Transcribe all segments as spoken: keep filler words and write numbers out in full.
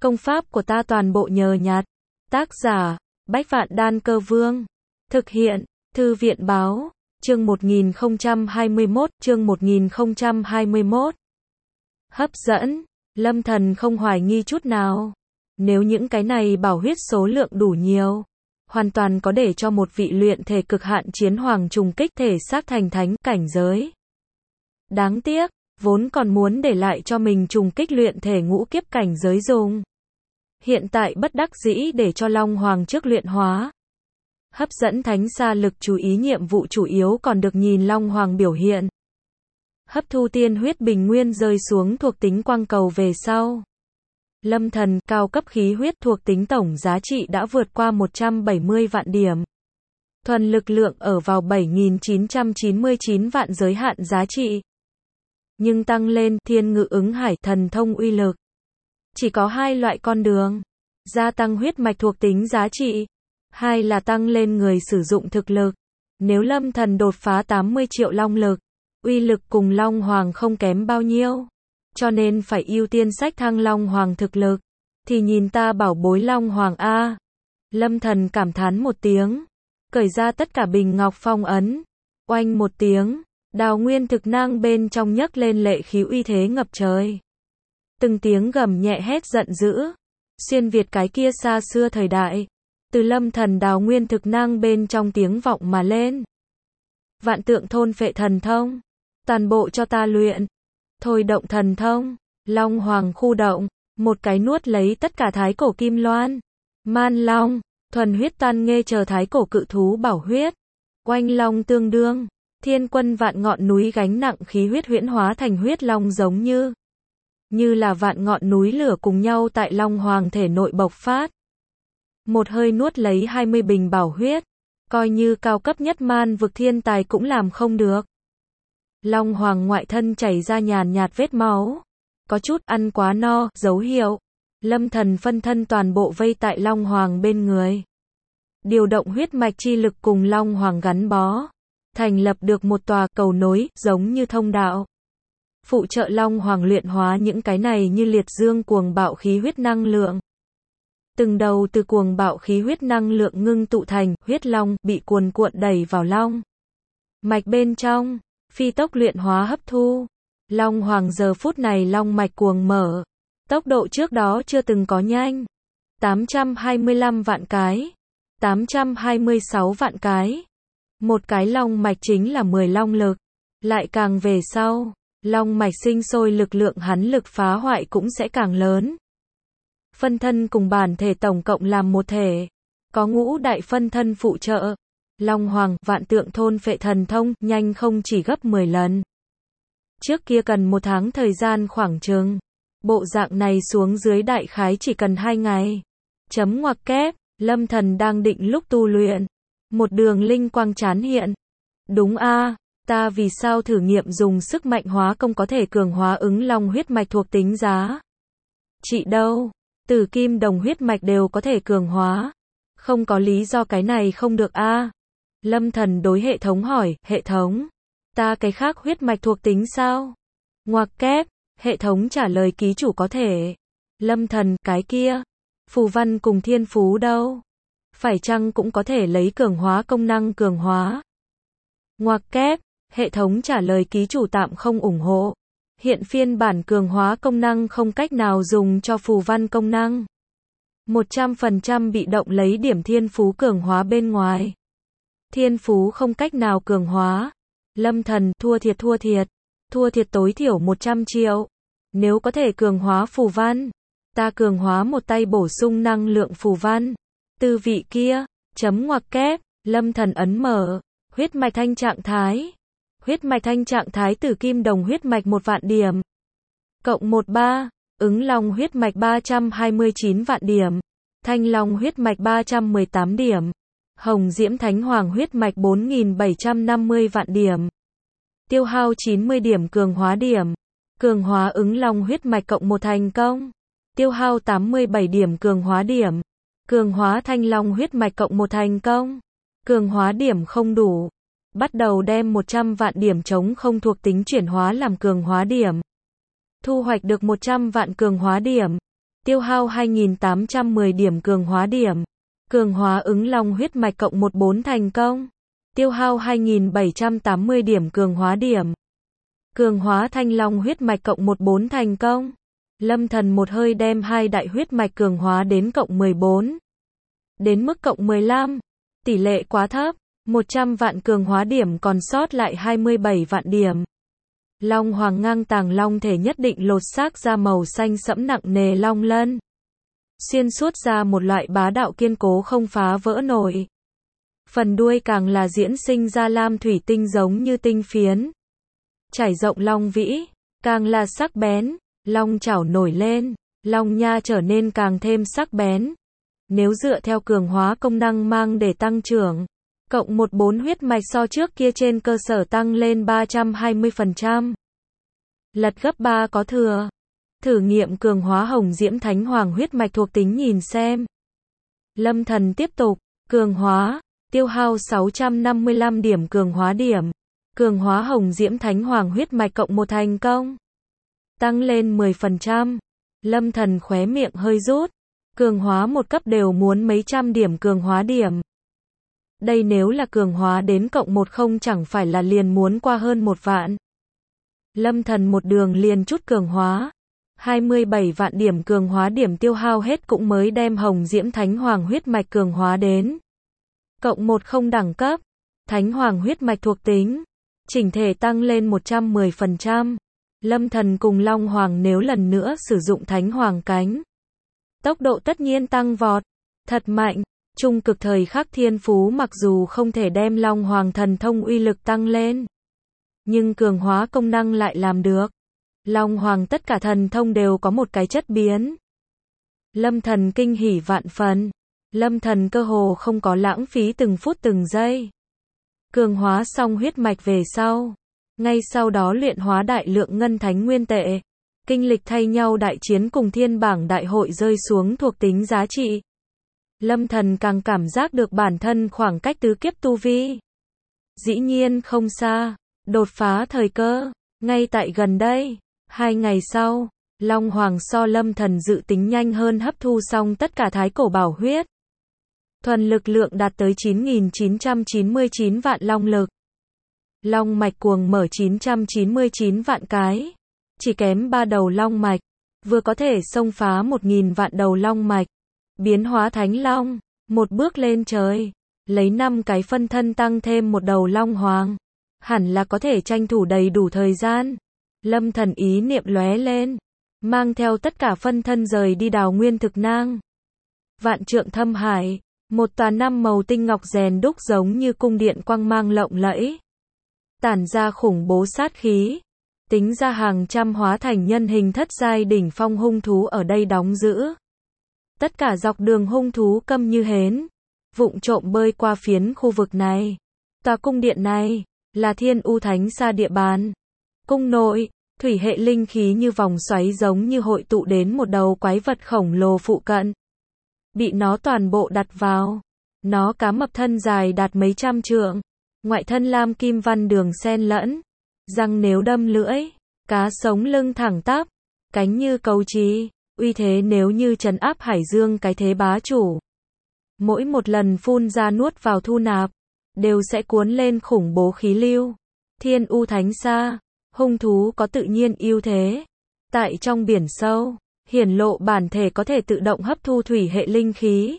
Công pháp của ta toàn bộ nhờ nhặt. Tác giả, Bách Vạn Đan Cơ Vương. Thực hiện, Thư viện Báo. Chương một nghìn không trăm hai mươi mốt, chương một nghìn không trăm hai mươi mốt. Hấp dẫn, Lâm Thần không hoài nghi chút nào. Nếu những cái này bảo huyết số lượng đủ nhiều, hoàn toàn có để cho một vị luyện thể cực hạn chiến hoàng trùng kích thể xác thành thánh cảnh giới. Đáng tiếc, vốn còn muốn để lại cho mình trùng kích luyện thể ngũ kiếp cảnh giới dùng. Hiện tại bất đắc dĩ để cho Long Hoàng trước luyện hóa. Hấp dẫn thánh xa lực chú ý nhiệm vụ chủ yếu còn được nhìn Long Hoàng biểu hiện. Hấp thu tiên huyết bình nguyên rơi xuống thuộc tính quang cầu về sau. Lâm Thần, cao cấp khí huyết thuộc tính tổng giá trị đã vượt qua một trăm bảy mươi vạn điểm. Thuần lực lượng ở vào bảy nghìn chín trăm chín mươi chín vạn giới hạn giá trị. Nhưng tăng lên thiên ngự ứng hải thần thông uy lực. Chỉ có hai loại con đường. Gia tăng huyết mạch thuộc tính giá trị. Hai là tăng lên người sử dụng thực lực. Nếu Lâm Thần đột phá tám mươi triệu long lực, uy lực cùng Long Hoàng không kém bao nhiêu. Cho nên phải ưu tiên sách thăng Long Hoàng thực lực. Thì nhìn ta bảo bối Long Hoàng A. Lâm Thần cảm thán một tiếng. Cởi ra tất cả bình ngọc phong ấn. Oanh một tiếng. Đào nguyên thực năng bên trong nhấc lên lệ khí uy thế ngập trời. Từng tiếng gầm nhẹ hét giận dữ. Xuyên Việt cái kia xa xưa thời đại. Từ Lâm Thần đào nguyên thực năng bên trong tiếng vọng mà lên. Vạn tượng thôn phệ thần thông. Toàn bộ cho ta luyện. Thôi động thần thông. Long Hoàng khu động. Một cái nuốt lấy tất cả thái cổ kim loan. Man long. Thuần huyết tan nghê chờ thái cổ cự thú bảo huyết. Oanh long tương đương. Thiên quân vạn ngọn núi gánh nặng khí huyết huyễn hóa thành huyết long giống như. Như là vạn ngọn núi lửa cùng nhau tại Long Hoàng thể nội bộc phát. Một hơi nuốt lấy hai mươi bình bảo huyết. Coi như cao cấp nhất man vực thiên tài cũng làm không được. Long Hoàng ngoại thân chảy ra nhàn nhạt vết máu. Có chút ăn quá no, dấu hiệu. Lâm Thần phân thân toàn bộ vây tại Long Hoàng bên người. Điều động huyết mạch chi lực cùng Long Hoàng gắn bó. Thành lập được một tòa cầu nối, giống như thông đạo. Phụ trợ Long Hoàng luyện hóa những cái này như liệt dương cuồng bạo khí huyết năng lượng. Từng đầu từ cuồng bạo khí huyết năng lượng ngưng tụ thành huyết long bị cuồn cuộn đẩy vào long mạch bên trong, phi tốc luyện hóa hấp thu. Long Hoàng giờ phút này long mạch cuồng mở, tốc độ trước đó chưa từng có nhanh. tám trăm hai mươi lăm vạn cái, tám trăm hai mươi sáu vạn cái. Một cái long mạch chính là mười long lực, lại càng về sau, long mạch sinh sôi lực lượng hắn lực phá hoại cũng sẽ càng lớn. Phân thân cùng bản thể tổng cộng làm một thể. Có ngũ đại phân thân phụ trợ. Long Hoàng, vạn tượng thôn phệ thần thông, nhanh không chỉ gấp mười lần. Trước kia cần một tháng thời gian khoảng chừng. Bộ dạng này xuống dưới đại khái chỉ cần hai ngày. Chấm ngoặc kép, Lâm Thần đang định lúc tu luyện. Một đường linh quang chán hiện. Đúng a, ta vì sao thử nghiệm dùng sức mạnh hóa công có thể cường hóa ứng long huyết mạch thuộc tính giá trị đâu. Tử kim đồng huyết mạch đều có thể cường hóa. Không có lý do cái này không được a. À. Lâm Thần đối hệ thống hỏi, hệ thống, ta cái khác huyết mạch thuộc tính sao? Ngoặc kép, hệ thống trả lời ký chủ có thể. Lâm Thần, cái kia, phù văn cùng thiên phú đâu? Phải chăng cũng có thể lấy cường hóa công năng cường hóa? Ngoặc kép, hệ thống trả lời ký chủ tạm không ủng hộ. Hiện phiên bản cường hóa công năng không cách nào dùng cho phù văn công năng. một trăm phần trăm bị động lấy điểm thiên phú cường hóa bên ngoài. Thiên phú không cách nào cường hóa. Lâm Thần, thua thiệt thua thiệt. Thua thiệt tối thiểu một trăm triệu. Nếu có thể cường hóa phù văn, ta cường hóa một tay bổ sung năng lượng phù văn. Tư vị kia, chấm ngoặc kép, Lâm Thần ấn mở, huyết mạch thanh trạng thái. Huyết mạch thanh trạng thái tử kim đồng huyết mạch một vạn điểm. Cộng một ba, ứng long huyết mạch ba trăm hai mươi chín vạn điểm. Thanh long huyết mạch ba trăm mười tám điểm. Hồng diễm thánh hoàng huyết mạch bốn nghìn bảy trăm năm mươi vạn điểm. Tiêu hao chín mươi điểm cường hóa điểm. Cường hóa ứng long huyết mạch cộng một thành công. Tiêu hao tám mươi bảy điểm cường hóa điểm. Cường hóa thanh long huyết mạch cộng một thành công. Cường hóa điểm không đủ. Bắt đầu đem một trăm vạn điểm chống không thuộc tính chuyển hóa làm cường hóa điểm. Thu hoạch được một trăm vạn cường hóa điểm. tiêu hao hai nghìn tám trăm mười điểm cường hóa điểm. Cường hóa ứng long huyết mạch cộng mười bốn thành công. Tiêu hao hai nghìn bảy trăm tám mươi điểm cường hóa điểm. Cường hóa thanh long huyết mạch cộng mười bốn thành công. Lâm Thần một hơi đem hai đại huyết mạch cường hóa đến cộng mười bốn. Đến mức cộng mười lăm. Tỷ lệ quá thấp. một trăm vạn cường hóa điểm còn sót lại hai mươi bảy vạn điểm. Long hoàng ngang tàng long thể nhất định lột xác ra màu xanh sẫm nặng nề long lân. Xuyên suốt ra một loại bá đạo kiên cố không phá vỡ nổi. Phần đuôi càng là diễn sinh ra lam thủy tinh giống như tinh phiến. Trải rộng long vĩ, càng là sắc bén, long chảo nổi lên, long nha trở nên càng thêm sắc bén. Nếu dựa theo cường hóa công năng mang để tăng trưởng, cộng mười bốn huyết mạch so trước kia trên cơ sở tăng lên ba trăm hai mươi phần trăm. Lật gấp ba có thừa. Thử nghiệm cường hóa hồng diễm thánh hoàng huyết mạch thuộc tính nhìn xem. Lâm Thần tiếp tục, cường hóa, tiêu hao sáu trăm năm mươi lăm điểm cường hóa điểm. Cường hóa hồng diễm thánh hoàng huyết mạch cộng một thành công. Tăng lên mười phần trăm. Lâm Thần khóe miệng hơi rút. Cường hóa một cấp đều muốn mấy trăm điểm cường hóa điểm. Đây nếu là cường hóa đến cộng một không chẳng phải là liền muốn qua hơn một vạn. Lâm Thần một đường liền chút cường hóa. hai mươi bảy vạn điểm cường hóa điểm tiêu hao hết cũng mới đem hồng diễm thánh hoàng huyết mạch cường hóa đến. Cộng một không đẳng cấp. Thánh hoàng huyết mạch thuộc tính. Chỉnh thể tăng lên một trăm mười phần trăm. Lâm Thần cùng Long Hoàng nếu lần nữa sử dụng thánh hoàng cánh. Tốc độ tất nhiên tăng vọt. Thật mạnh. Trung cực thời khắc thiên phú mặc dù không thể đem Long Hoàng thần thông uy lực tăng lên. Nhưng cường hóa công năng lại làm được. Long Hoàng tất cả thần thông đều có một cái chất biến. Lâm Thần kinh hỉ vạn phần. Lâm Thần cơ hồ không có lãng phí từng phút từng giây. Cường hóa xong huyết mạch về sau. Ngay sau đó luyện hóa đại lượng ngân thánh nguyên tệ. Kinh lịch thay nhau đại chiến cùng thiên bảng đại hội rơi xuống thuộc tính giá trị. Lâm Thần càng cảm giác được bản thân khoảng cách tứ kiếp tu vi. Dĩ nhiên không xa. Đột phá thời cơ. Ngay tại gần đây. Hai ngày sau. Long Hoàng so Lâm Thần dự tính nhanh hơn hấp thu xong tất cả thái cổ bảo huyết. Thuần lực lượng đạt tới chín nghìn chín trăm chín mươi chín vạn long lực. Long mạch cuồng mở chín trăm chín mươi chín vạn cái. Chỉ kém ba đầu long mạch. Vừa có thể xông phá một nghìn vạn đầu long mạch. Biến hóa thánh long. Một bước lên trời. Lấy năm cái phân thân tăng thêm một đầu long hoàng. Hẳn là có thể tranh thủ đầy đủ thời gian. Lâm Thần ý niệm lóe lên. Mang theo tất cả phân thân rời đi đào nguyên thực nang. Vạn trượng thâm hải. Một tòa năm màu tinh ngọc rèn đúc giống như cung điện quang mang lộng lẫy. Tản ra khủng bố sát khí. Tính ra hàng trăm hóa thành nhân hình thất giai đỉnh phong hung thú ở đây đóng giữ. Tất cả dọc đường hung thú câm như hến. Vụng trộm bơi qua phiến khu vực này. Tòa cung điện này là Thiên U Thánh Sa địa bàn. Cung nội, thủy hệ linh khí như vòng xoáy giống như hội tụ đến một đầu quái vật khổng lồ phụ cận. Bị nó toàn bộ đặt vào. Nó cá mập thân dài đạt mấy trăm trượng. Ngoại thân lam kim văn đường xen lẫn. Răng nếu đâm lưỡi. Cá sống lưng thẳng tắp. Cánh như cầu trì. Uy thế nếu như trấn áp hải dương cái thế bá chủ. Mỗi một lần phun ra nuốt vào thu nạp. Đều sẽ cuốn lên khủng bố khí lưu. Thiên U Thánh Sa. Hung thú có tự nhiên ưu thế. Tại trong biển sâu. Hiển lộ bản thể có thể tự động hấp thu thủy hệ linh khí.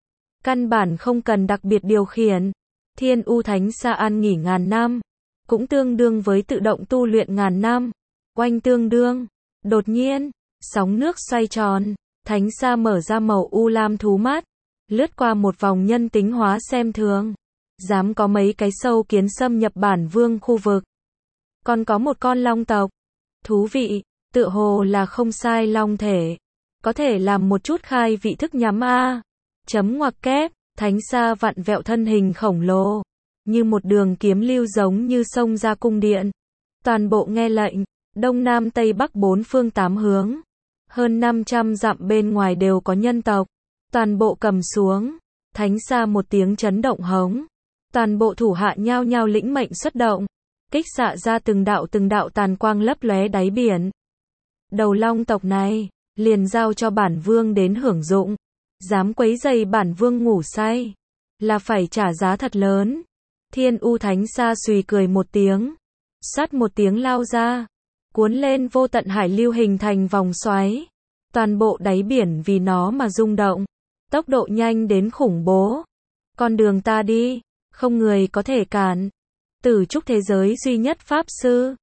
Căn bản không cần đặc biệt điều khiển. Thiên U Thánh Sa an nghỉ ngàn năm. Cũng tương đương với tự động tu luyện ngàn năm. Oanh tương đương. Đột nhiên, sóng nước xoay tròn. Thánh Sa mở ra màu u lam thú mắt. Lướt qua một vòng nhân tính hóa xem thường. Dám có mấy cái sâu kiến xâm nhập bản vương khu vực. Còn có một con long tộc. Thú vị. Tựa hồ là không sai long thể. Có thể làm một chút khai vị thức nhắm A. Chấm ngoặc kép. Thánh Sa vặn vẹo thân hình khổng lồ. Như một đường kiếm lưu giống như sông ra cung điện. Toàn bộ nghe lệnh. Đông Nam Tây Bắc bốn phương tám hướng. Hơn năm trăm dặm bên ngoài đều có nhân tộc. Toàn bộ cầm xuống. Thánh Sa một tiếng chấn động hống. Toàn bộ thủ hạ nhao nhao lĩnh mệnh xuất động. Kích xạ ra từng đạo từng đạo tàn quang lấp lóe đáy biển. Đầu long tộc này, liền giao cho bản vương đến hưởng dụng. Dám quấy rầy bản vương ngủ say, là phải trả giá thật lớn. Thiên U Thánh Sa xùy cười một tiếng, sắt một tiếng lao ra, cuốn lên vô tận hải lưu hình thành vòng xoáy. Toàn bộ đáy biển vì nó mà rung động, tốc độ nhanh đến khủng bố. Con đường ta đi, không người có thể cản. Tử trúc thế giới duy nhất pháp sư,